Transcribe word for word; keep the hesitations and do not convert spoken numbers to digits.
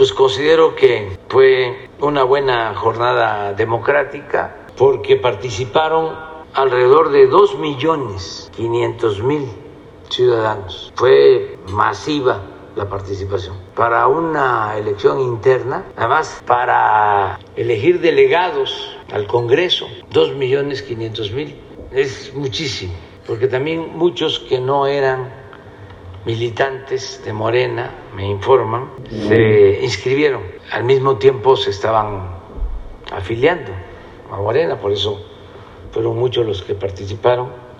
Pues considero que fue una buena jornada democrática porque participaron alrededor de dos millones quinientos mil ciudadanos. Fue masiva la participación. Para una elección interna, además para elegir delegados al Congreso, dos millones quinientos mil, es muchísimo, porque también muchos que no eran militantes de Morena, me informan, se inscribieron. Al mismo tiempo se estaban afiliando a Morena, por eso fueron muchos los que participaron.